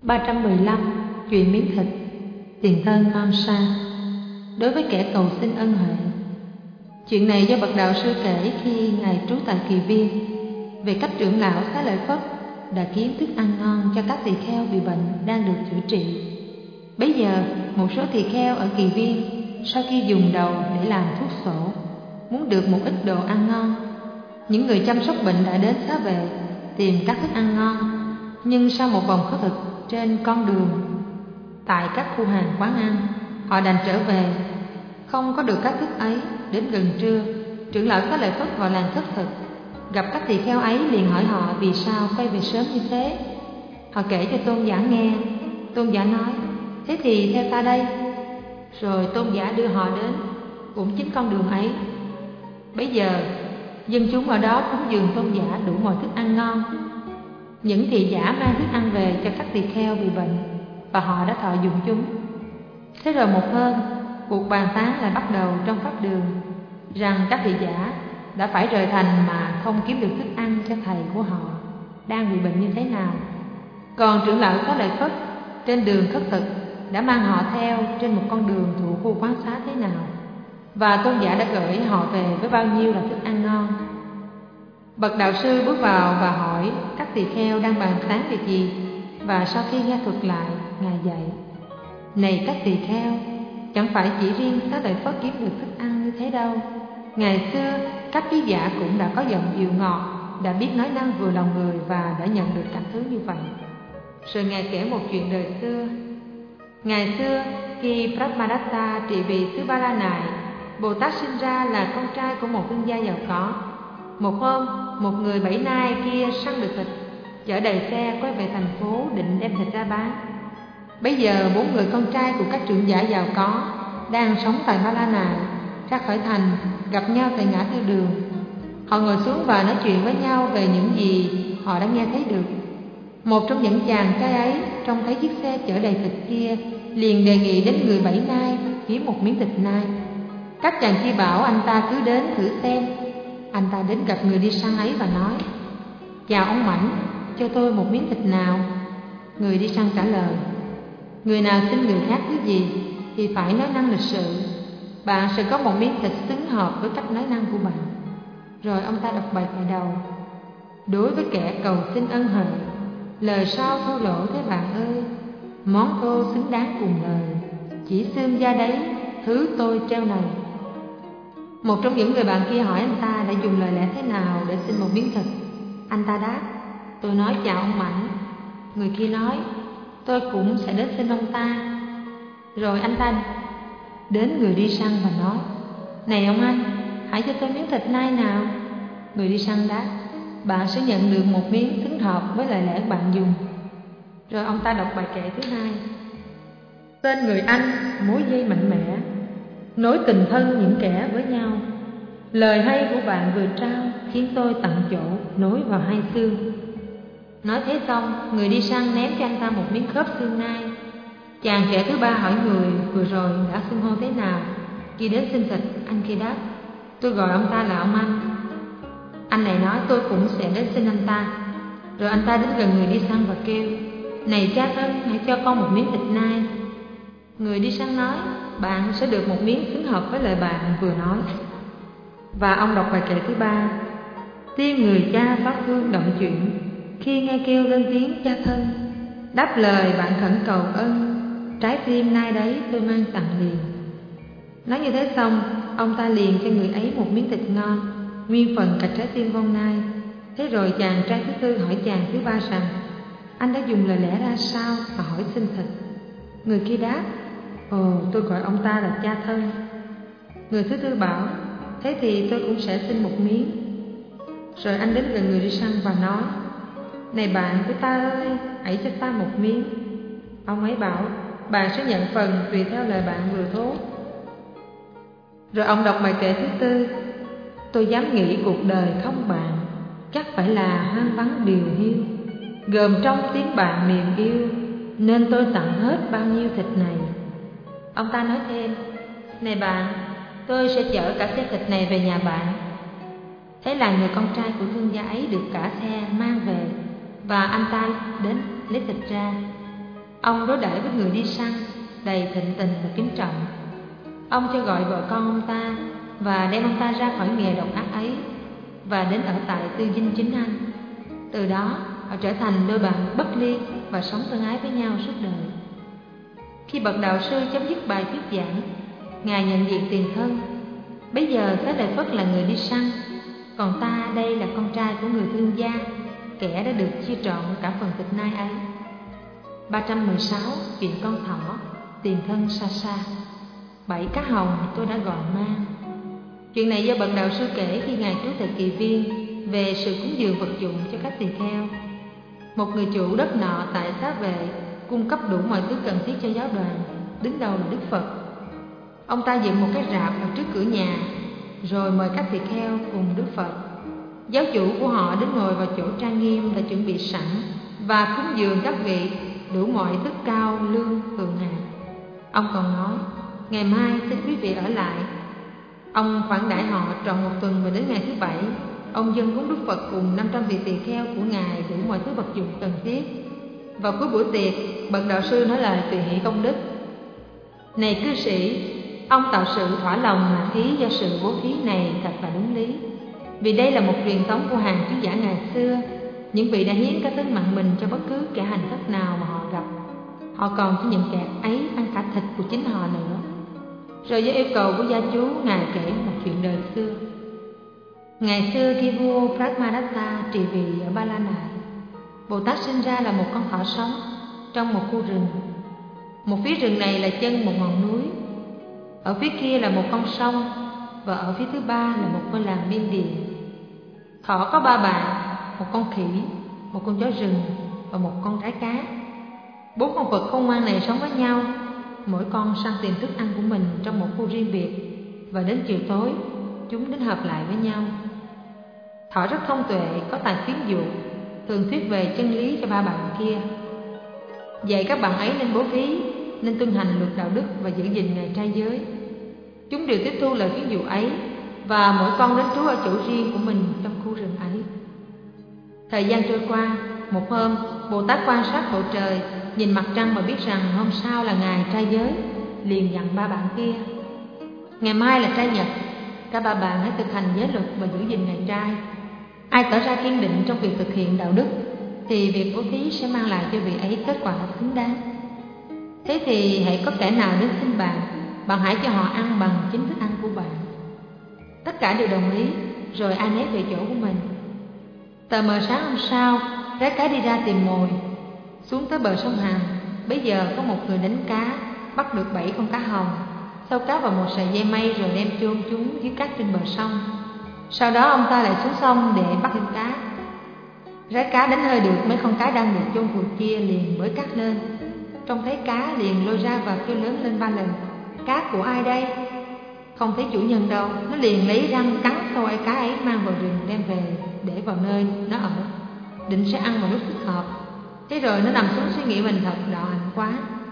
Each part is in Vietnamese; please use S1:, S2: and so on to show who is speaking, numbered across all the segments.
S1: 315. Chuyện miếng thịt. Tiền thân non xa. Đối với kẻ cầu xin ân huệ. Chuyện này do bậc đạo sư kể khi ngài trú tại Kỳ Viên, về cách trưởng lão Xá Lợi Phất đã kiếm thức ăn ngon cho các tỳ kheo bị bệnh đang được chữa trị. Bấy giờ một số tỳ kheo ở Kỳ Viên sau khi dùng đầu để làm thuốc sổ, muốn được một ít đồ ăn ngon. Những người chăm sóc bệnh đã đến xá vệ tìm các thức ăn ngon, nhưng sau một vòng khất thực trên con đường tại các khu hàng quán ăn, họ đành trở về, không có được các thức ấy. Đến gần trưa, trưởng lão Xá Lợi Phất vào làng khất thực, gặp các tỳ kheo ấy liền hỏi họ vì sao quay về sớm như thế. Họ kể cho tôn giả nghe. Tôn giả nói: thế thì theo ta đây. Rồi tôn giả đưa họ đến cũng chính con đường ấy. Bấy giờ dân chúng ở đó cúng dường tôn giả đủ mọi thức ăn ngon. Những thị giả mang thức ăn về cho các tỳ kheo bị bệnh, và họ đã thọ dụng chúng. Thế rồi một hôm, cuộc bàn tán lại bắt đầu trong pháp đường, rằng các thị giả đã phải rời thành mà không kiếm được thức ăn cho thầy của họ đang bị bệnh như thế nào. Còn trưởng lão Xá Lợi Phất trên đường khất thực đã mang họ theo trên một con đường thuộc khu quán xá thế nào, và tôn giả đã gửi họ về với bao nhiêu là thức ăn ngon. Bậc đạo sư bước vào và hỏi các tỳ kheo đang bàn tán việc gì, và sau khi nghe thuật lại, ngài dạy: này các tỳ kheo, chẳng phải chỉ riêng Xá Lợi Phất kiếm được thức ăn như thế đâu. Ngày xưa các trí giả cũng đã có giọng dịu ngọt, đã biết nói năng vừa lòng người và đã nhận được các thứ như vậy. Rồi ngài kể một chuyện đời xưa. Ngày xưa khi Brahmadatta trị vì xứ Ba La Nại, Bồ Tát sinh ra là con trai của một thương gia giàu có. Một hôm, một người Bảy Nai kia săn được thịt, chở đầy xe quay về thành phố định đem thịt ra bán. Bây giờ 4 người con trai của các trưởng giả giàu có đang sống tại Ba La Nại ra khỏi thành, gặp nhau tại ngã tư đường. Họ ngồi xuống và nói chuyện với nhau về những gì họ đã nghe thấy được. Một trong những chàng trai ấy trông thấy chiếc xe chở đầy thịt kia, liền đề nghị đến người Bảy Nai kiếm một miếng thịt nai. Các chàng kia bảo anh ta cứ đến thử xem. Anh ta đến gặp người đi săn ấy và nói: chào ông Mãnh, cho tôi một miếng thịt nào. Người đi săn trả lời: người nào xin người khác thứ gì thì phải nói năng lịch sự. Bạn sẽ có một miếng thịt xứng hợp với cách nói năng của bạn. Rồi ông ta đọc bài kệ đầu: đối với kẻ cầu xin ân huệ, lời sau thô lỗ thế bạn ơi. Món thô xứng đáng cùng lời, chỉ xương da đấy, thứ tôi treo này. Một trong những người bạn kia hỏi anh ta đã dùng lời lẽ thế nào để xin một miếng thịt. Anh ta đáp: tôi nói chào ông Mãnh. Người kia nói: tôi cũng sẽ đến xin ông ta. Rồi anh ta đến người đi săn và nói: này ông anh, hãy cho tôi miếng thịt nai nào. Người đi săn đáp: bạn sẽ nhận được một miếng xứng hợp với lời lẽ bạn dùng. Rồi ông ta đọc bài kệ thứ hai: tên người Anh mối dây mạnh mẽ, nối tình thân những kẻ với nhau. Lời hay của bạn vừa trao khiến tôi tận chỗ nối vào hai xương. Nói thế xong, người đi săn ném cho anh ta một miếng khớp xương nai. Chàng trẻ thứ ba hỏi người vừa rồi đã xưng hô thế nào khi đến xin thịt. Anh kia đáp: tôi gọi ông ta là ông anh. Anh này nói: tôi cũng sẽ đến xin anh ta. Rồi anh ta đến gần người đi săn và kêu: này cha thân, hãy cho con một miếng thịt nai. Người đi săn nói: bạn sẽ được một miếng xứng hợp với lời bạn vừa nói. Và ông đọc bài kệ thứ ba: tim người cha xót thương động chuyện, khi nghe kêu lên tiếng cha thân. Đáp lời bạn khẩn cầu ân, trái tim nai đấy tôi mang tặng liền. Nói như thế xong, ông ta liền cho người ấy một miếng thịt ngon, nguyên phần cả trái tim con nai. Thế rồi chàng trai thứ tư hỏi chàng thứ ba rằng: anh đã dùng lời lẽ ra sao mà hỏi xin thịt? Người kia đáp: ồ, tôi gọi ông ta là cha thân. Người thứ tư bảo: thế thì tôi cũng sẽ xin một miếng. Rồi anh đến gần người đi săn và nói: này bạn của ta ơi, hãy cho ta một miếng. Ông ấy bảo: bạn sẽ nhận phần tùy theo lời bạn vừa thốt. Rồi ông đọc bài kệ thứ tư: tôi dám nghĩ cuộc đời không bạn, chắc phải là hoang vắng điều hiu. Gồm trong tiếng bạn niềm yêu, nên tôi tặng hết bao nhiêu thịt này. Ông ta nói thêm: này bạn, tôi sẽ chở cả xe thịt này về nhà bạn. Thế là người con trai của thương gia ấy được cả xe mang về, và anh ta đến lấy thịt ra. Ông đối đãi với người đi săn đầy thịnh tình và kính trọng. Ông cho gọi vợ con ông ta và đem ông ta ra khỏi nghề độc ác ấy và đến ở tại Tư Dinh Chính Anh. Từ đó họ trở thành đôi bạn bất ly và sống thân ái với nhau suốt đời. Khi bậc đạo sư chấm dứt bài thuyết giảng, Ngài nhận diện tiền thân. Bây giờ Xá Lợi Phất là người đi săn, còn ta đây là con trai của người thương gia, kẻ đã được chia trọn cả phần tịch nai ấy. 316. Chuyện con thỏ, tiền thân Sa Sa. 7 cá hồng tôi đã gọi mang. Chuyện này do bậc đạo sư kể khi Ngài trú tại Kỳ Viên về sự cúng dường vật dụng cho các tỳ kheo. Một người chủ đất nọ tại Xá Vệ cung cấp đủ mọi thứ cần thiết cho giáo đoàn, đứng đầu là Đức Phật. Ông ta dựng một cái rạp ở trước cửa nhà, rồi mời các tỳ kheo cùng Đức Phật. Giáo chủ của họ đến ngồi vào chỗ trang nghiêm đã chuẩn bị sẵn và cúng dường các vị đủ mọi thức cao lương thượng hạng. Ông còn nói, ngày mai xin quý vị ở lại. Ông khoản đãi họ trọn một tuần, và đến ngày thứ 7, ông dâng cúng Đức Phật cùng 500 vị tỳ kheo của Ngài đủ mọi thứ vật dụng cần thiết. Vào cuối buổi tiệc, bậc đạo sư nói lời tùy hỷ công đức: Này cư sĩ, ông tạo sự thỏa lòng mà thí do sự bố thí này thật là đúng lý. Vì đây là một truyền thống của hàng chú giả ngày xưa. Những vị đã hiến cả tính mạng mình cho bất cứ kẻ hành khất nào mà họ gặp. Họ còn cho những kẻ ấy ăn cả thịt của chính họ nữa. Rồi do yêu cầu của gia chú, Ngài kể một chuyện đời xưa. Ngày xưa khi vua Brahmadatta trị vì ở Ba La Nại, Bồ Tát sinh ra là một con thỏ sống trong một khu rừng. Một phía rừng này là chân một ngọn núi, ở phía kia là một con sông, và ở phía thứ ba là một ngôi làng Miên Điền. Thỏ có 3 bạn, một con khỉ, một con chó rừng và một con rái cá. 4 con vật khôn ngoan này sống với nhau, mỗi con săn tìm thức ăn của mình trong một khu riêng biệt, và đến chiều tối chúng đến hợp lại với nhau. Thỏ rất thông tuệ, có tài khuyến dụ, thường thuyết về chân lý cho 3 bạn kia, dạy các bạn ấy nên bố thí, nên tuân hành luật đạo đức và giữ gìn ngày trai giới. Chúng đều tiếp thu lời khuyến dụ ấy, và mỗi con đến trú ở chỗ riêng của mình trong khu rừng ấy. Thời gian trôi qua, một hôm, Bồ Tát quan sát bầu trời, nhìn mặt trăng và biết rằng hôm sau là ngày trai giới, liền dặn 3 bạn kia: Ngày mai là trai nhật, cả 3 bạn hãy thực hành giới luật và giữ gìn ngày trai. Ai tỏ ra kiên định trong việc thực hiện đạo đức thì việc bố thí sẽ mang lại cho vị ấy kết quả xứng đáng. Thế thì hãy có kẻ nào đến xin bạn, bạn hãy cho họ ăn bằng chính thức ăn của bạn. Tất cả đều đồng ý, rồi ai nấy về chỗ của mình. Tờ mờ sáng hôm sau, rái cá đi ra tìm mồi. Xuống tới bờ sông Hằng, bấy giờ có một người đánh cá, bắt được 7 con cá hồng, sâu cá vào một sợi dây mây rồi đem chôn chúng dưới cát trên bờ sông. Sau đó ông ta lại xuống sông để bắt thêm cá. Rái cá đánh hơi được mấy con cá đang được chôn vùi kia, liền bới cát lên. Trông thấy cá liền lôi ra và kêu lớn lên 3 lần: Cá của ai đây? Không thấy chủ nhân đâu, nó liền lấy răng cắn xôi cá ấy, mang vào rừng đem về để vào nơi nó ở, định sẽ ăn vào lúc thích hợp. Thế rồi nó nằm xuống suy nghĩ mình thật đạo hạnh quá.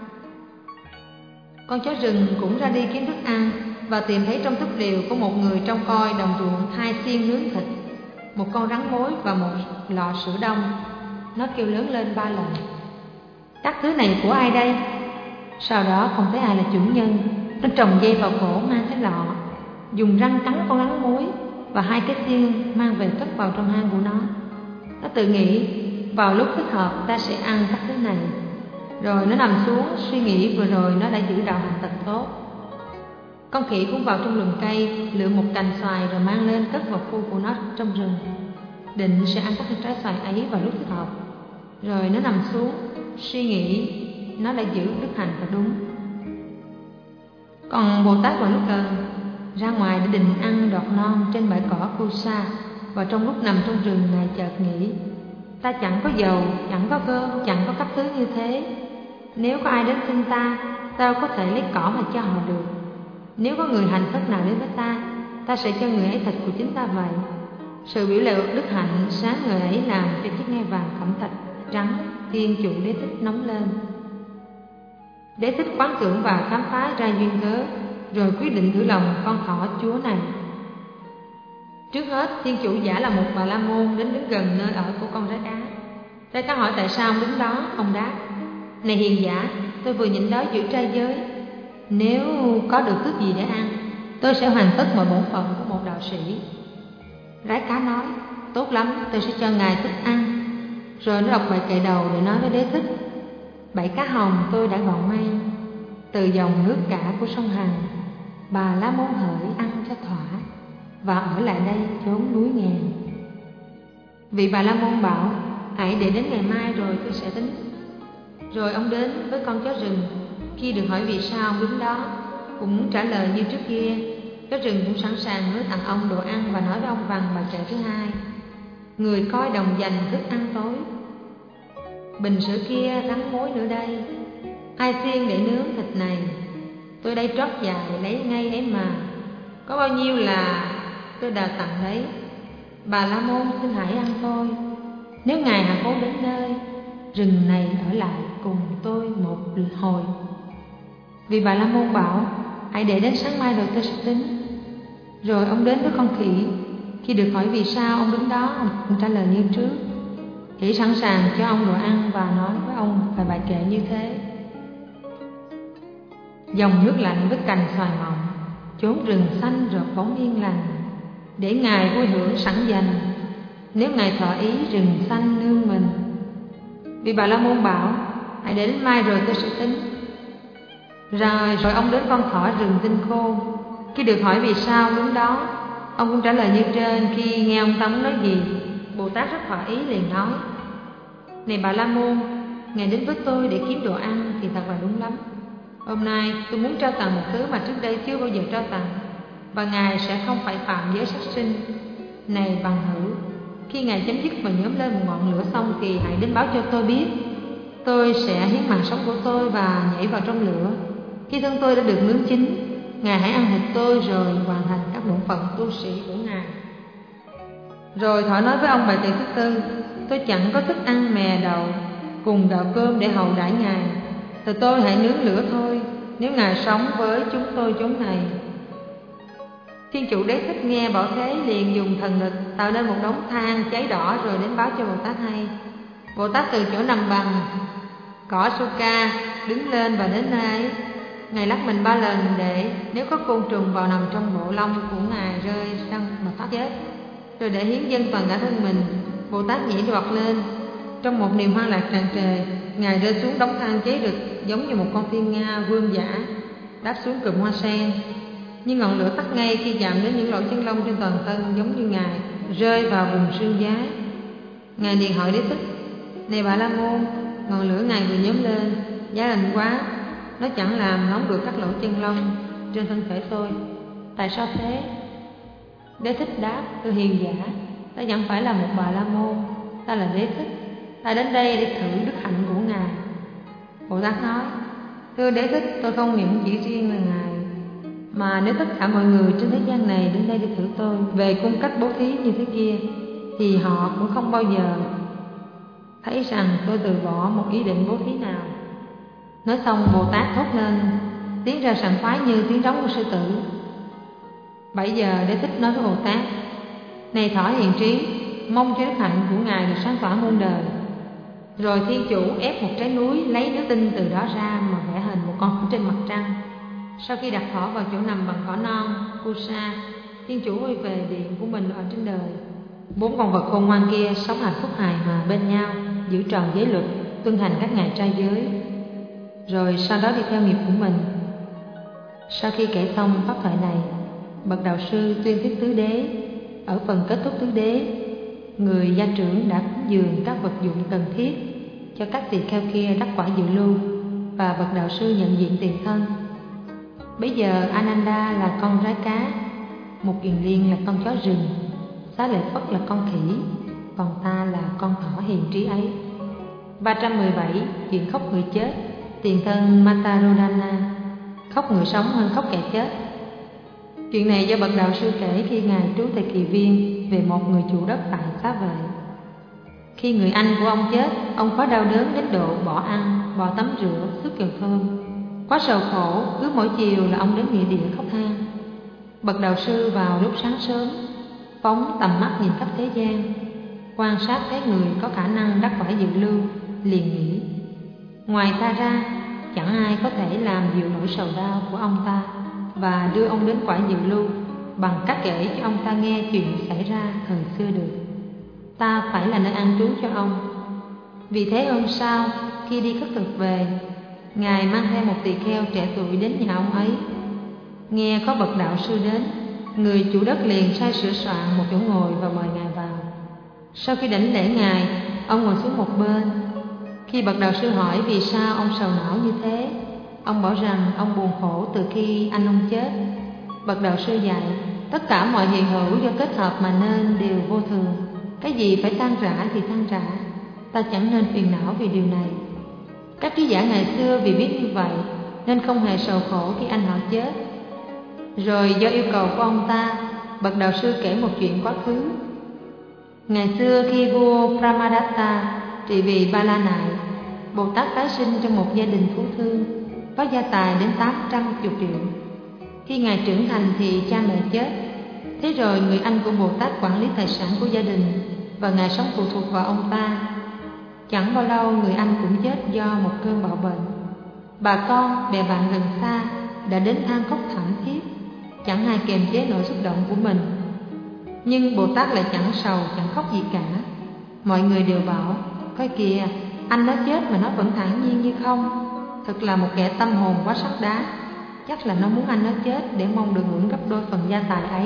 S1: Con chó rừng cũng ra đi kiếm thức ăn, và tìm thấy trong túp lều có một người trông coi đồng ruộng 2 xiên nướng thịt, một con rắn mối và một lọ sữa đông. Nó kêu lớn lên 3 lần: Các thứ này của ai đây? Sau đó không thấy ai là chủ nhân. Nó trồng dây vào cổ, mang cái lọ, dùng răng cắn con rắn mối và 2 cái xiên mang về cất vào trong hang của nó. Nó tự nghĩ vào lúc thích hợp ta sẽ ăn các thứ này. Rồi nó nằm xuống suy nghĩ vừa rồi nó đã giữ đạo hạnh thật tốt. Con khỉ cũng vào trong lùm cây, lượm một cành xoài rồi mang lên cất vào khu của nó trong rừng, định sẽ ăn các trái xoài ấy vào lúc thích hợp. Rồi nó nằm xuống suy nghĩ nó đã giữ đức hạnh thật đúng. Còn Bồ Tát vào lúc gần ra ngoài để định ăn đọt non trên bãi cỏ Kusa, và trong lúc nằm trong rừng Ngài chợt nghĩ: Ta chẳng có dầu, chẳng có cơm, chẳng có các thứ như thế. Nếu có ai đến xin ta, ta có thể lấy cỏ mà cho họ được. Nếu có người hành khất nào đến với ta, ta sẽ cho người ấy thịt của chính ta vậy. Sự biểu lộ đức hạnh sáng người ấy làm cho chiếc ngai vàng cẩm thạch trắng Thiên Chủ Đế Thích nóng lên. Đế Thích quán tưởng và khám phá ra duyên cớ, rồi quyết định thử lòng con thỏ chúa này. Trước hết, Thiên Chủ giả là một Bà La Môn đến đứng gần nơi ở của con rái cá. Rái cá hỏi tại sao ông đứng đó, ông đáp: Này hiền giả, tôi vừa nhịn đói giữ trai giới. Nếu có được thức gì để ăn, tôi sẽ hoàn tất mọi bổn phận của một đạo sĩ. Rái cá nói, tốt lắm, tôi sẽ cho ngài thức ăn. Rồi nó đọc bài kệ đầu để nói với Đế Thích. 7 cá hồng tôi đã gọn mang từ dòng nước cả của sông Hằng. Bà La Môn hỡi ăn cho thỏa, và ở lại đây chốn núi ngàn. Vị Bà La Môn bảo, hãy để đến ngày mai rồi tôi sẽ tính. Rồi ông đến với con chó rừng. Khi được hỏi vì sao ông đứng đó, cũng trả lời như trước kia. Chó rừng cũng sẵn sàng hứa tặng ông đồ ăn và nói với ông rằng bài kệ thứ hai: người coi đồng dành thức ăn tối. Bình sữa kia rắn mối nữa đây, ai xiên để nướng thịt này. Tôi đây trót dài lấy ngay ấy mà, có bao nhiêu là tôi đào tặng đấy. Bà La Môn xin hãy ăn thôi. Nếu ngài hạ cố đến nơi rừng này, ở lại cùng tôi một hồi. Vì Bà La Môn bảo, hãy để đến sáng mai rồi tôi sẽ tính. Rồi ông đến với con khỉ. Khi được hỏi vì sao ông đứng đó, ông trả lời như trước. Khỉ sẵn sàng cho ông đồ ăn và nói với ông về bài kệ như thế: dòng nước lạnh với cành xoài mọng, chốn rừng xanh rợp bóng yên lành, để ngài vui hưởng sẵn dành, nếu ngài thọ ý rừng xanh nương mình. Vì Bà La Môn bảo, hãy để đến mai rồi tôi sẽ tính. Rồi ông đến con thỏ rừng Tinh Khôn. Khi được hỏi vì sao đứng đó, ông cũng trả lời như trên. Khi nghe ông Tống nói gì, Bồ Tát rất thỏa ý liền nói: này Bà La Môn, ngài đến với tôi để kiếm đồ ăn thì thật là đúng lắm. Hôm nay tôi muốn trao tặng một thứ mà trước đây chưa bao giờ trao tặng, và ngài sẽ không phải phạm giới sát sinh. Này bằng hữu, khi ngài chấm dứt và nhóm lên một ngọn lửa xong thì hãy đến báo cho tôi biết. Tôi sẽ hiến mạng sống của tôi và nhảy vào trong lửa. Khi thân tôi đã được nướng chín, ngài hãy ăn thịt tôi rồi hoàn thành các bổn phận tu sĩ của ngài. Rồi thỏ nói với ông bài kệ thứ tư: tôi chẳng có thức ăn mè đậu cùng gạo cơm để hậu đãi ngài, thì tôi hãy nướng lửa thôi, nếu ngài sống với chúng tôi chốn này. Thiên chủ Đế Thích nghe bảo thế liền dùng thần lực tạo nên một đống than cháy đỏ, rồi đến báo cho Bồ Tát hay. Bồ Tát từ chỗ nằm bằng cỏ Suka đứng lên và đến nơi ấy. Ngài lắc mình 3 lần để nếu có côn trùng vào nằm trong bộ lông của ngài rơi sang mà thoát chết. Rồi để hiến dâng toàn cả thân mình, Bồ Tát nhảy đoạt lên. Trong một niềm hoan lạc tràn trề, ngài rơi xuống đống than cháy rực giống như một con thiên nga vương giả đáp xuống cụm hoa sen. Nhưng ngọn lửa tắt ngay khi chạm đến những lỗ chân lông trên toàn thân, giống như ngài rơi vào vùng xương giá. Ngài liền hỏi Đế Thích: này Bà La Môn, ngọn lửa ngài vừa nhóm lên giá lạnh quá, nó chẳng làm nóng được các lỗ chân lông trên thân thể tôi, tại sao thế? Đế Thích đáp: thưa hiền giả, ta chẳng phải là một Bà La Môn, ta là Đế Thích, ta đến đây để thử đức hạnh của ngài. Bồ Tát nói: thưa Đế Thích, tôi không những chỉ riêng là ngài, mà nếu tất cả mọi người trên thế gian này đến đây để thử tôi về cung cách bố thí như thế kia, thì họ cũng không bao giờ thấy rằng tôi từ bỏ một ý định bố thí nào. Nói xong, Bồ Tát thốt lên tiếng ra sảng khoái như tiếng rống của sư tử. Bấy giờ Đế Thích nói với Bồ Tát: này thỏ hiền trí, mong cho đức hạnh của ngài được sáng tỏa muôn đời. Rồi thiên chủ ép một trái núi, lấy nước tinh từ đó ra mà vẽ hình một con hổ trên mặt trăng. Sau khi đặt thỏ vào chỗ nằm bằng cỏ non Kusa, thiên chủ quay về điện của mình ở trên đời. 4 con vật khôn ngoan kia sống hạnh phúc hài hòa bên nhau, giữ tròn giới luật, tuân hành các ngày trai giới, rồi sau đó đi theo nghiệp của mình. Sau khi kể xong pháp thoại này, bậc đạo sư tuyên thuyết tứ đế. Ở phần kết thúc tứ đế, người gia trưởng đã cúng dường các vật dụng cần thiết cho các tỳ kheo kia đắc quả dự lưu, và bậc đạo sư nhận diện tiền thân. Bây giờ Ananda là con rái cá, Một Kiền Liên là con chó rừng, Xá Lợi Phất là con khỉ, còn ta là con thỏ hiền trí ấy. 317. Chuyện khóc người chết. Tiền thân Matarodana. Khóc người sống hơn khóc kẻ chết. Chuyện này do bậc đạo sư kể khi ngài trú tại Kỳ Viên về một người chủ đất tại Xá Vệ. Khi người anh của ông chết, ông có đau đớn đến độ bỏ ăn, bỏ tắm rửa, xước dầu thơm. Quá sầu khổ, cứ mỗi chiều là ông đến nghĩa địa khóc than. Bậc đạo sư vào lúc sáng sớm, phóng tầm mắt nhìn khắp thế gian, quan sát thấy người có khả năng đắc quả dự lưu, liền nghĩ: Ngoài ta ra, chẳng ai có thể làm dịu nỗi sầu đau của ông ta và đưa ông đến cõi diệu lưu bằng cách kể cho ông ta nghe chuyện xảy ra thời xưa được. Ta phải là nơi an trú cho ông. Vì thế hôm sau, khi đi khất thực về, Ngài mang theo một tỳ kheo trẻ tuổi đến nhà ông ấy. Nghe có bậc đạo sư đến, người chủ đất liền sai sửa soạn một chỗ ngồi và mời Ngài vào. Sau khi đảnh lễ Ngài, ông ngồi xuống một bên. Khi bậc đạo sư hỏi vì sao ông sầu não như thế, ông bảo rằng ông buồn khổ từ khi anh ông chết. Bậc đạo sư dạy, tất cả mọi hiện hữu do kết hợp mà nên đều vô thường. Cái gì phải tan rã thì tan rã, ta chẳng nên phiền não vì điều này. Các trí giả ngày xưa vì biết như vậy nên không hề sầu khổ khi anh họ chết. Rồi do yêu cầu của ông ta, bậc đạo sư kể một chuyện quá khứ. Ngày xưa khi vua Brahmadatta trị vì Ba La Nại, Bồ Tát tái sinh trong một gia đình phú thương, có gia tài đến 810 triệu. Khi Ngài trưởng thành thì cha mẹ chết. Thế rồi người anh của Bồ Tát quản lý tài sản của gia đình và Ngài sống phụ thuộc vào ông ta. Chẳng bao lâu người anh cũng chết do một cơn bạo bệnh. Bà con, bè bạn gần xa đã đến than khóc thảm thiết, chẳng ai kềm chế nỗi xúc động của mình. Nhưng Bồ Tát lại chẳng sầu, chẳng khóc gì cả. Mọi người đều bảo, coi kìa, anh nó chết mà nó vẫn thản nhiên như không. Thật là một kẻ tâm hồn quá sắt đá. Chắc là nó muốn anh nó chết để mong được hưởng gấp đôi phần gia tài ấy.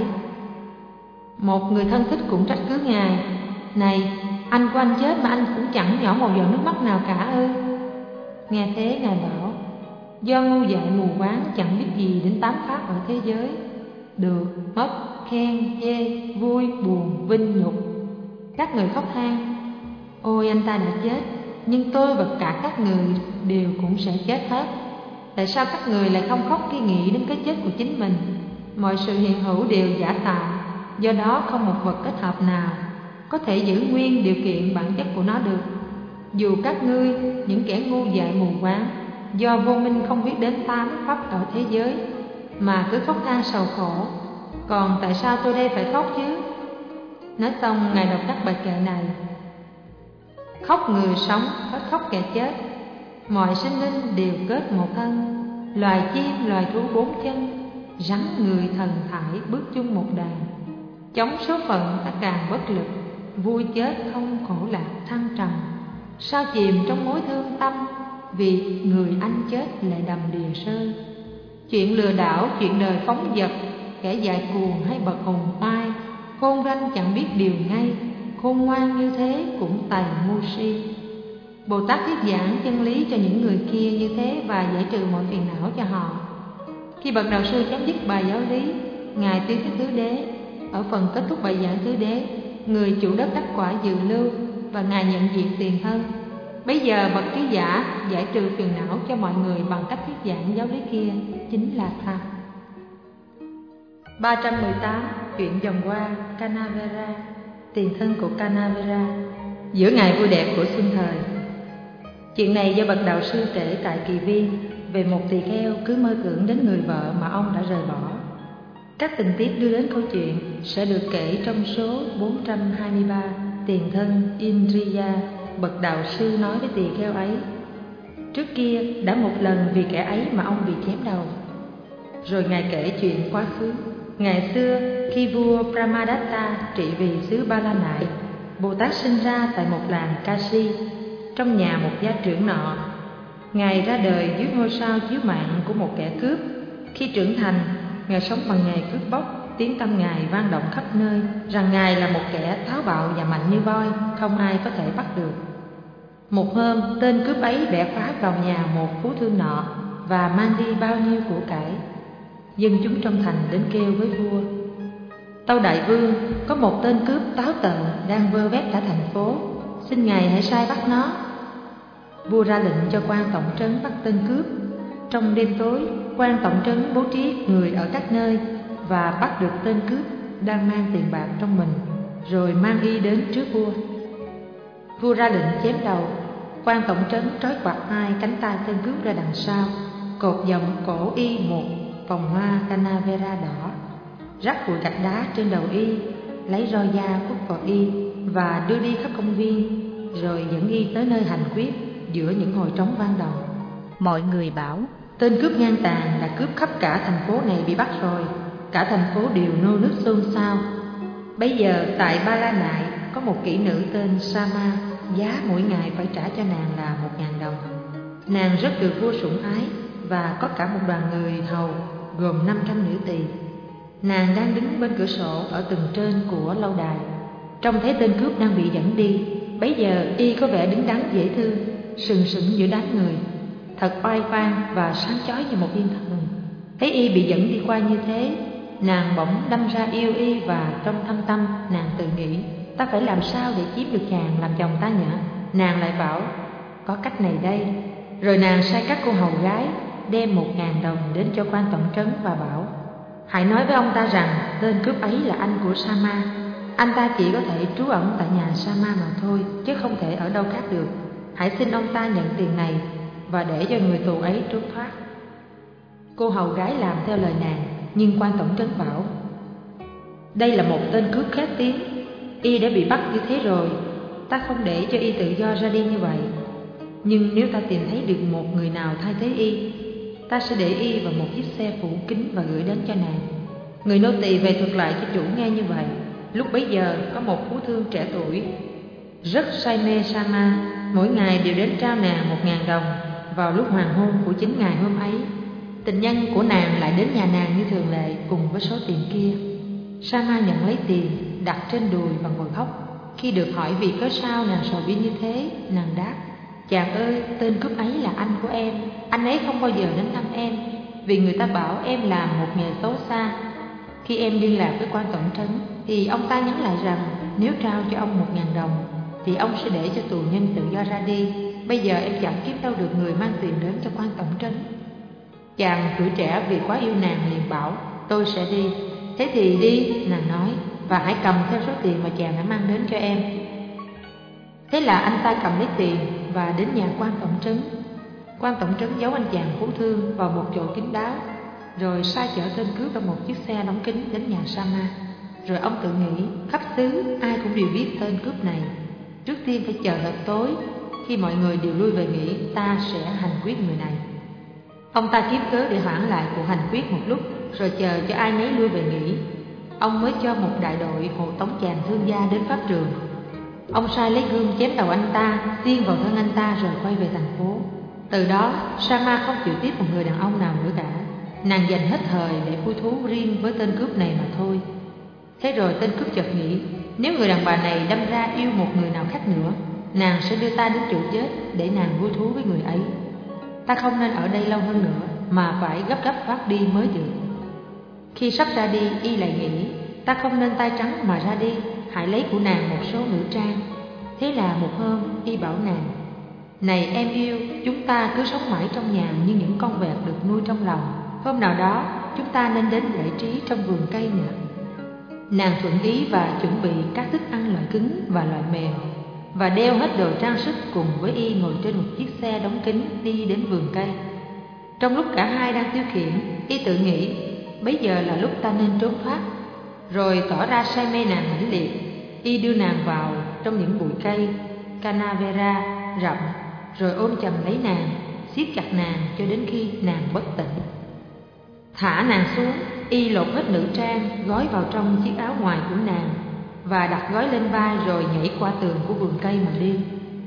S1: Một người thân thích cũng trách cứ Ngài, này, anh của anh chết mà anh cũng chẳng nhỏ một giọt nước mắt nào cả ư? Nghe thế Ngài bảo, do ngu dại mù quáng chẳng biết gì đến 8 pháp ở thế giới: được, mất, khen, chê, vui, buồn, vinh, nhục. Các người khóc than, ôi anh ta đã chết, nhưng tôi và cả các người đều cũng sẽ chết hết. Tại sao các người lại không khóc khi nghĩ đến cái chết của chính mình? Mọi sự hiện hữu đều giả tạo, do đó không một vật kết hợp nào có thể giữ nguyên điều kiện bản chất của nó được. Dù các ngươi, những kẻ ngu dại mù quáng, do vô minh không biết đến 8 pháp ở thế giới mà cứ khóc than sầu khổ, còn tại sao tôi đây phải khóc chứ? Nói xong Ngài đọc các bài kệ này: khóc người sống, hết khóc kẻ chết. Mọi sinh linh đều kết một thân, loài chim, loài thú 4 chân, rắn, người, thần, thải bước chung một đàn. Chống số phận ta càng bất lực, vui chết không khổ lạc thăng trầm. Sao chìm trong mối thương tâm, vì người anh chết lại đầm đìa rơi. Chuyện lừa đảo, chuyện đời phóng dật, kẻ dại cuồng hay bậc hùng oai, khôn ranh chẳng biết điều ngay, khôn ngoan như thế cũng tày ngu si. Bồ Tát thuyết giảng chân lý cho những người kia như thế và giải trừ mọi phiền não cho họ. Khi bậc đạo sư chấm dứt bài giáo lý, Ngài tuyên thuyết tứ đế. Ở phần kết thúc bài giảng tứ đế, người chủ đất đắc quả dự lưu và Ngài nhận diện tiền thân. Bây giờ bậc trí giả giải trừ phiền não cho mọi người bằng cách thuyết giảng giáo lý kia, chính là Tham. 318. Chuyện dòng qua Kanavera. Tiền thân của Kanavera. Giữa ngày vui đẹp của xuân thời. Chuyện này do bậc đạo sư kể tại Kỳ Viên về một tỳ kheo cứ mơ tưởng đến người vợ mà ông đã rời bỏ. Các tình tiết đưa đến câu chuyện sẽ được kể trong số 423. Tiền thân Indriya. Bậc đạo sư nói với tỳ kheo ấy: trước kia đã một lần vì kẻ ấy mà ông bị chém đầu. Rồi Ngài kể chuyện quá khứ. Ngày xưa khi vua Brahmadatta trị vì xứ Ba La Nại, Bồ Tát sinh ra tại một làng Kashi, trong nhà một gia trưởng nọ. Ngài ra đời dưới ngôi sao chiếu mạng của một kẻ cướp. Khi trưởng thành, Ngài sống bằng nghề cướp bóc. Tiếng tăm Ngài vang động khắp nơi rằng Ngài là một kẻ táo bạo và mạnh như voi, không ai có thể bắt được. Một hôm, tên cướp ấy bẻ phá vào nhà một phú thương nọ và mang đi bao nhiêu của cải. Dân chúng trong thành đến kêu với vua: tâu đại vương, có một tên cướp táo tợn đang vơ vét cả thành phố, xin ngài hãy sai bắt nó. Vua ra lệnh cho quan tổng trấn bắt tên cướp. Trong đêm tối, quan tổng trấn bố trí người ở các nơi và bắt được tên cướp đang mang tiền bạc trong mình, rồi mang y đến trước vua. Vua ra lệnh chém đầu. Quan tổng trấn trói quạt hai cánh tay tên cướp ra đằng sau, cột vòng cổ y một vòng hoa Kanavera đỏ, rắc bụi gạch đá trên đầu y, lấy roi da quất vào y và đưa đi khắp công viên, rồi dẫn y tới nơi hành quyết, giữa những hồi trống vang động.
S2: Mọi người bảo:
S1: Tên cướp ngang tàn đã cướp khắp cả thành phố này bị bắt rồi. Cả thành phố đều nô nức xôn xao. Bây giờ tại Ba La Nại có một kỹ nữ tên Sama, giá mỗi ngày phải trả cho nàng là 1.000 đồng. Nàng rất được vua sủng ái và có cả một đoàn người hầu gồm 500 nữ tỳ. Nàng đang đứng bên cửa sổ ở tầng trên của lâu đài, trông thấy tên cướp đang bị dẫn đi. Bấy giờ y có vẻ đứng đắn dễ thương, sừng sững giữa đám người, thật oai oang và sáng chói như một thiên thần. Thấy y bị dẫn đi qua như thế, nàng bỗng đâm ra yêu y, và trong thâm tâm nàng tự nghĩ: ta phải làm sao để chiếm được chàng làm chồng ta nhỉ? Nàng lại bảo: có cách này đây. Rồi nàng sai các cô hầu gái đem 1.000 đồng đến cho quan tổng trấn và bảo: hãy nói với ông ta rằng tên cướp ấy là anh của Sama. Anh ta chỉ có thể trú ẩn tại nhà Sama mà thôi, chứ không thể ở đâu khác được. Hãy xin ông ta nhận tiền này và để cho người tù ấy trốn thoát. Cô hầu gái làm theo lời nàng, nhưng quan tổng trấn bảo: đây là một tên cướp khét tiếng, y đã bị bắt như thế rồi, ta không để cho y tự do ra đi như vậy. Nhưng nếu ta tìm thấy được một người nào thay thế y, ta sẽ để y vào một chiếc xe phủ kính và gửi đến cho nàng. Người nô tỳ về thuật lại cho chủ nghe như vậy. Lúc bấy giờ có một phú thương trẻ tuổi rất say mê Sama, mỗi ngày đều đến trao nàng 1.000 đồng vào lúc hoàng hôn của chính ngày hôm ấy. Tình nhân của nàng lại đến nhà nàng như thường lệ cùng với số tiền kia. Sama nhận lấy tiền, đặt trên đùi và ngồi khóc. Khi được hỏi vì cớ sao nàng sầu bi như thế, nàng đáp: chàng ơi, tên cướp ấy là anh của em. Anh ấy không bao giờ đến thăm em, vì người ta bảo em làm một nghề xấu xa. Khi em liên lạc với quan tổng trấn thì ông ta nhắn lại rằng nếu trao cho ông 1.000 đồng thì ông sẽ để cho tù nhân tự do ra đi. Bây giờ em chẳng kiếm đâu được người mang tiền đến cho quan tổng trấn. Chàng tuổi trẻ vì quá yêu nàng liền bảo: tôi sẽ đi. Thế thì đi, nàng nói, và hãy cầm theo số tiền mà chàng đã mang đến cho em. Thế là anh ta cầm lấy tiền và đến nhà quan tổng trấn. Quan tổng trấn giấu anh chàng phú thương vào một chỗ kín đáo, rồi sai chở tên cướp trong một chiếc xe đóng kín đến nhà Sama. Rồi ông tự nghĩ khắp xứ ai cũng đều biết tên cướp này. Trước tiên phải chờ thật tối, khi mọi người đều lui về nghỉ, ta sẽ hành quyết người này. Ông ta kiếm cớ để hoãn lại cuộc hành quyết một lúc, rồi chờ cho ai nấy lui về nghỉ, ông mới cho một đại đội hộ tống chàng thương gia đến pháp trường. Ông sai lấy gươm chém đầu anh ta, xiên vào thân anh ta rồi quay về thành phố. Từ đó Sama không chịu tiếp một người đàn ông nào nữa cả. Nàng dành hết thời để vui thú riêng với tên cướp này mà thôi. Thế rồi tên cướp chợt nghĩ, nếu người đàn bà này đâm ra yêu một người nào khác nữa, nàng sẽ đưa ta đến chỗ chết để nàng vui thú với người ấy. Ta không nên ở đây lâu hơn nữa, mà phải gấp gấp thoát đi mới được. Khi sắp ra đi, y lại nghĩ, ta không nên tay trắng mà ra đi, hãy lấy của nàng một số nữ trang. Thế là một hôm, y bảo nàng: này em yêu, chúng ta cứ sống mãi trong nhà như những con vẹt được nuôi trong lòng. Hôm nào đó, chúng ta nên đến giải trí trong vườn cây nhỉ. Nàng thuận ý và chuẩn bị các thức ăn loại cứng và loại mềm, và đeo hết đồ trang sức cùng với y ngồi trên một chiếc xe đóng kín đi đến vườn cây. Trong lúc cả hai đang tiêu khiển, y tự nghĩ, bấy giờ là lúc ta nên trốn thoát. Rồi tỏ ra say mê nàng mãnh liệt, y đưa nàng vào trong những bụi cây canavera rậm, rồi ôm chầm lấy nàng, siết chặt nàng cho đến khi nàng bất tỉnh. Thả nàng xuống, y lột hết nữ trang, gói vào trong chiếc áo ngoài của nàng và đặt gói lên vai, rồi nhảy qua tường của vườn cây mà đi.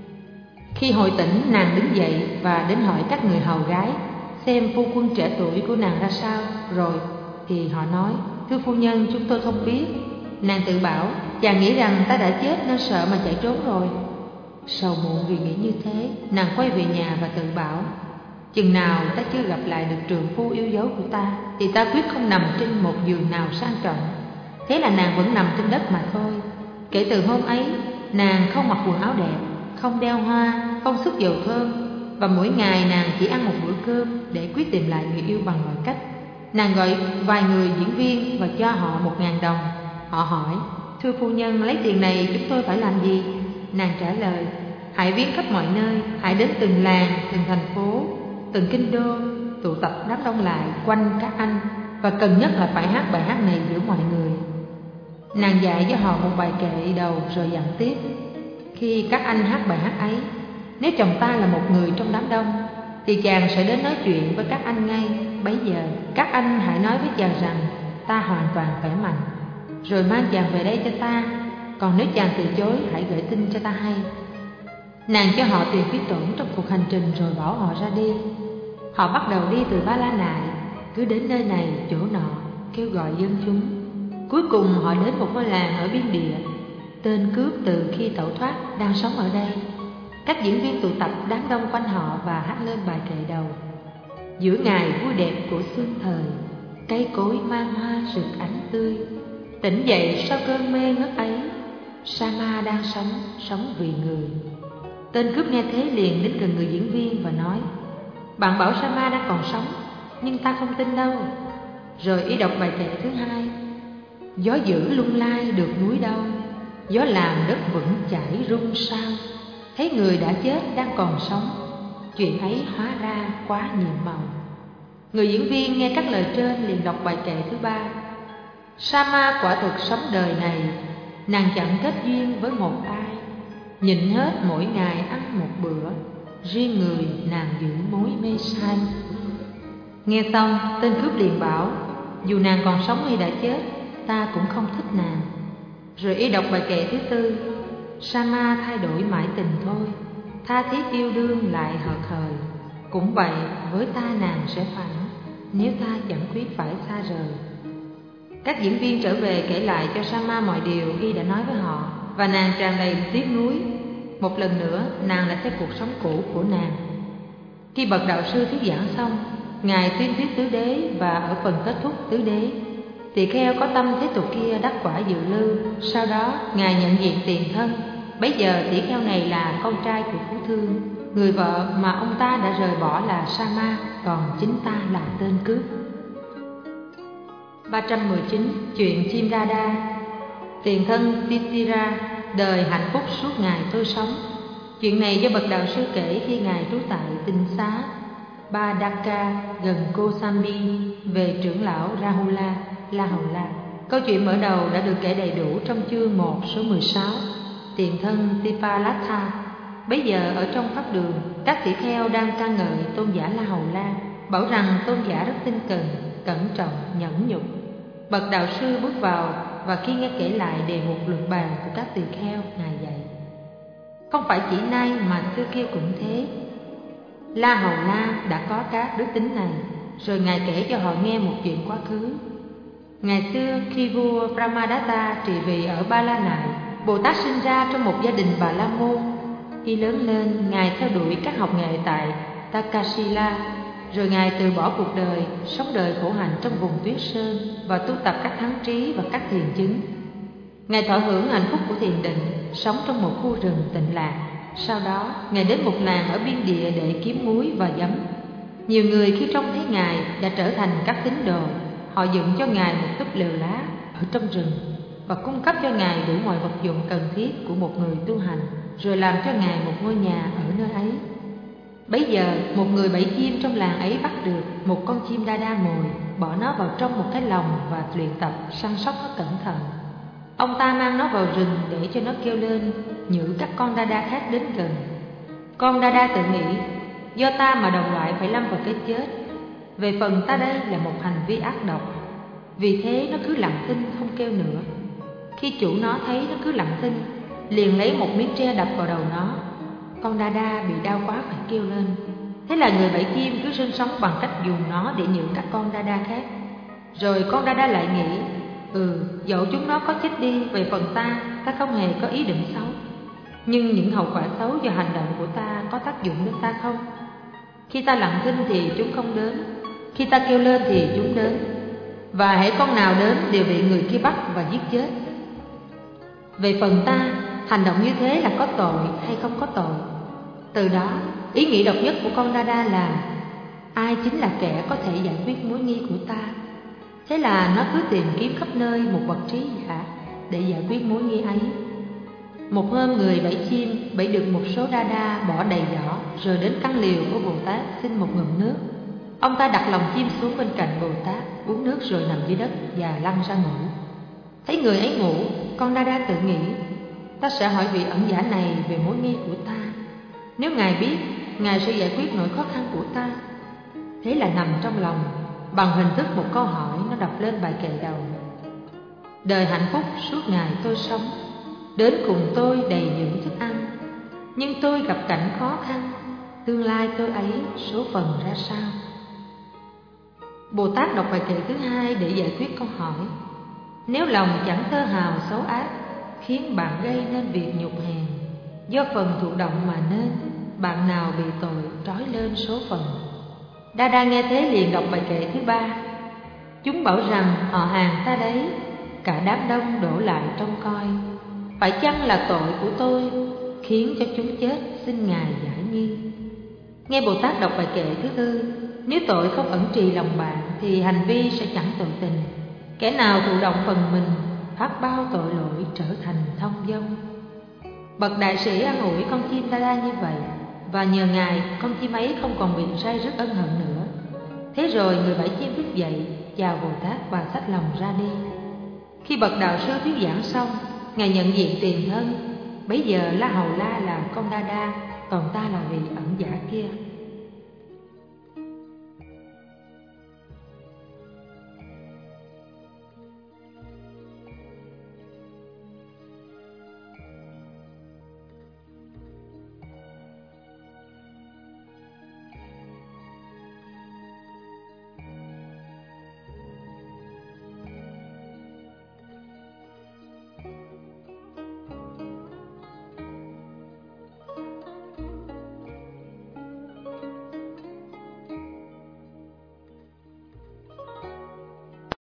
S1: Khi hồi tỉnh, nàng đứng dậy và đến hỏi các người hầu gái xem phu quân trẻ tuổi của nàng ra sao. Rồi thì họ nói, thưa phu nhân, chúng tôi không biết. Nàng tự bảo, chàng nghĩ rằng ta đã chết nên sợ mà chạy trốn rồi. Sầu muộn vì nghĩ như thế, nàng quay về nhà và tự bảo, chừng nào ta chưa gặp lại được trượng phu yêu dấu của ta thì ta quyết không nằm trên một giường nào sang trọng. Thế là nàng vẫn nằm trên đất mà thôi. Kể từ hôm ấy, nàng không mặc quần áo đẹp, không đeo hoa, không xức dầu thơm, và mỗi ngày nàng chỉ ăn một bữa cơm để quyết tìm lại người yêu bằng mọi cách. Nàng gọi vài người diễn viên và cho họ 1.000 đồng. Họ hỏi, thưa phu nhân, lấy tiền này chúng tôi phải làm gì? Nàng trả lời, hãy viếng khắp mọi nơi, hãy đến từng làng, từng thành phố, từng kinh đô, tụ tập đám đông lại quanh các anh, và cần nhất là phải hát bài hát này giữa mọi người. Nàng dạy cho họ một bài kệ đầu rồi dặn tiếp, khi các anh hát bài hát ấy, Nếu chồng ta là một người trong đám đông thì chàng sẽ đến nói chuyện với các anh ngay. Bấy giờ các anh hãy nói với chàng rằng ta hoàn toàn khỏe mạnh, rồi mang chàng về đây cho ta. Còn nếu chàng từ chối, hãy gửi tin cho ta hay. Nàng cho họ tiền phí tổn trong cuộc hành trình rồi bảo họ ra đi. Họ bắt đầu đi từ Ba La Nại, cứ đến nơi này chỗ nọ, kêu gọi dân chúng. Cuối cùng họ đến một ngôi làng ở biên địa. Tên cướp từ khi tẩu thoát đang sống ở đây. Các diễn viên tụ tập đám đông quanh họ và hát lên bài kệ đầu. Giữa ngày vui đẹp của xuân thời, cây cối mang hoa rực ánh tươi. Tỉnh dậy sau cơn mê ngất ấy, Sama đang sống vì người. Tên cướp nghe thế liền đến gần người diễn viên và nói: bạn bảo Sama đang còn sống, nhưng ta không tin đâu. Rồi y đọc bài kệ thứ hai: gió dữ lung lai được núi đâu, gió làm đất vững chãi rung sao. Thấy người đã chết đang còn sống, chuyện ấy hóa ra quá nhiệm màu. Người diễn viên nghe các lời trên liền đọc bài kệ thứ ba: Sama quả thực sống đời này, nàng chẳng kết duyên với một ai. Nhịn hết mỗi ngày ăn một bữa, riêng người nàng giữ mối mê say. Nghe xong, tên cướp liền bảo: dù nàng còn sống hay đã chết, ta cũng không thích nàng. Rồi y đọc bài kệ thứ tư: Sama thay đổi mãi tình thôi, tha thiết yêu đương lại hợt hời. Cũng vậy với ta nàng sẽ phản, nếu ta chẳng quyết phải xa rời. Các diễn viên trở về kể lại cho Sama mọi điều y đã nói với họ, và nàng tràn đầy tiếc nuối. Một lần nữa nàng lại thấy cuộc sống cũ của nàng. Khi bậc đạo sư thuyết giảng xong, ngài tuyên thuyết tứ đế, và ở phần kết thúc tứ đế, tỳ kheo có tâm thế tục kia đắc quả dự lưu. Sau đó ngài nhận diện tiền thân. Bấy giờ tỷ kheo này là con trai của Phú Thương, người vợ mà ông ta đã rời bỏ là Sama, còn chính ta là tên cướp. 319. Chuyện chim Radha. Tiền thân Titira đời hạnh phúc suốt ngày tôi sống. Chuyện này do bậc đạo sư kể khi ngài trú tại tinh xá Badaka gần Kosambi về trưởng lão Rahula La Hầu La. Câu chuyện mở đầu đã được kể đầy đủ trong chương 1 số 16. Tiền thân Tipalatha. Bấy giờ ở trong pháp đường, các tỷ kheo đang ca ngợi tôn giả La Hầu La, bảo rằng tôn giả rất tinh cần, cẩn trọng, nhẫn nhục. Bậc đạo sư bước vào, và khi nghe kể lại đề mục luận bàn của các tỳ kheo, ngài dạy: không phải chỉ nay mà xưa kia cũng thế. La Hầu La đã có các đức tính này. Rồi ngài kể cho họ nghe một chuyện quá khứ. Ngày xưa khi vua Brahmadatta trị vì ở Ba La Nại, Bồ Tát sinh ra trong một gia đình Bà La Môn. Khi lớn lên, ngài theo đuổi các học nghệ tại Takasila. Rồi ngài từ bỏ cuộc đời, sống đời khổ hạnh trong vùng tuyết sơn và tu tập các thắng trí và các thiền chứng. Ngài thọ hưởng hạnh phúc của thiền định, sống trong một khu rừng tịnh lạc. Sau đó, ngài đến một làng ở biên địa để kiếm muối và giấm. Nhiều người khi trông thấy ngài đã trở thành các tín đồ. Họ dựng cho ngài một túp lều lá ở trong rừng và cung cấp cho ngài đủ mọi vật dụng cần thiết của một người tu hành, rồi làm cho ngài một ngôi nhà ở nơi ấy. Bấy giờ, một người bẫy chim trong làng ấy bắt được một con chim đa đa mồi, bỏ nó vào trong một cái lồng và luyện tập săn sóc nó cẩn thận. Ông ta mang nó vào rừng để cho nó kêu lên, nhử các con đa đa khác đến gần. Con đa đa tự nghĩ, do ta mà đồng loại phải lâm vào cái chết. Về phần ta đây là một hành vi ác độc. Vì thế nó cứ lặng thinh không kêu nữa. Khi chủ nó thấy nó cứ lặng thinh, liền lấy một miếng tre đập vào đầu nó. Con đa đa bị đau quá phải kêu lên. Thế là người bẫy chim cứ sinh sống bằng cách dùng nó để nhử các con đa đa khác. Rồi con đa đa lại nghĩ, dẫu chúng nó có chết đi, về phần ta không hề có ý định xấu. Nhưng những hậu quả xấu do hành động của ta có tác dụng đến ta không? Khi ta lặng thinh thì chúng không đến, khi ta kêu lên thì chúng đến, và hễ con nào đến đều bị người kia bắt và giết chết. Về phần ta, hành động như thế là có tội hay không có tội? Từ đó, ý nghĩ độc nhất của con đa đa là ai chính là kẻ có thể giải quyết mối nghi của ta. Thế là nó cứ tìm kiếm khắp nơi một vật trí giả để giải quyết mối nghi ấy. Một hôm, người bẫy chim bẫy được một số đa đa bỏ đầy giỏ, rồi đến căn liều của Bồ Tát xin một ngụm nước. Ông ta đặt lòng chim xuống bên cạnh Bồ Tát, uống nước rồi nằm dưới đất và lăn ra ngủ. Thấy người ấy ngủ, con đa đa tự nghĩ, ta sẽ hỏi vị ẩn giả này về mối nghi của ta. Nếu Ngài biết, Ngài sẽ giải quyết nỗi khó khăn của ta. Thế là nằm trong lòng, bằng hình thức một câu hỏi, nó đọc lên bài kệ đầu. Đời hạnh phúc suốt ngày tôi sống, đến cùng tôi đầy những thức ăn. Nhưng tôi gặp cảnh khó khăn, tương lai tôi ấy số phận ra sao? Bồ Tát đọc bài kệ thứ hai để giải quyết câu hỏi. Nếu lòng chẳng tơ hào xấu ác, khiến bạn gây nên việc nhục hèn, do phần thụ động mà nên, bạn nào bị tội trói lên số phận. Đa Đa nghe thế liền đọc bài kệ thứ ba. Chúng bảo rằng họ hàng ta đấy, cả đám đông đổ lại trông coi. Phải chăng là tội của tôi khiến cho chúng chết, xin Ngài giải nghi. Nghe Bồ Tát đọc bài kệ thứ tư. Nếu tội không ẩn trì lòng bạn thì hành vi sẽ chẳng tội tình. Kẻ nào thụ động phần mình, phát bao tội lỗi trở thành thông dong. Bậc đại sĩ an ủi con chim Đa Đa như vậy, và nhờ Ngài con chim ấy không còn bị say rứt ân hận nữa. Thế rồi người bẫy chim thức dậy, chào Bồ Tát và xách lòng ra đi. Khi bậc đạo sư thuyết giảng xong, Ngài nhận diện tiền thân. Bấy giờ La Hầu La là con Đa Đa, còn ta là vị ẩn giả kia.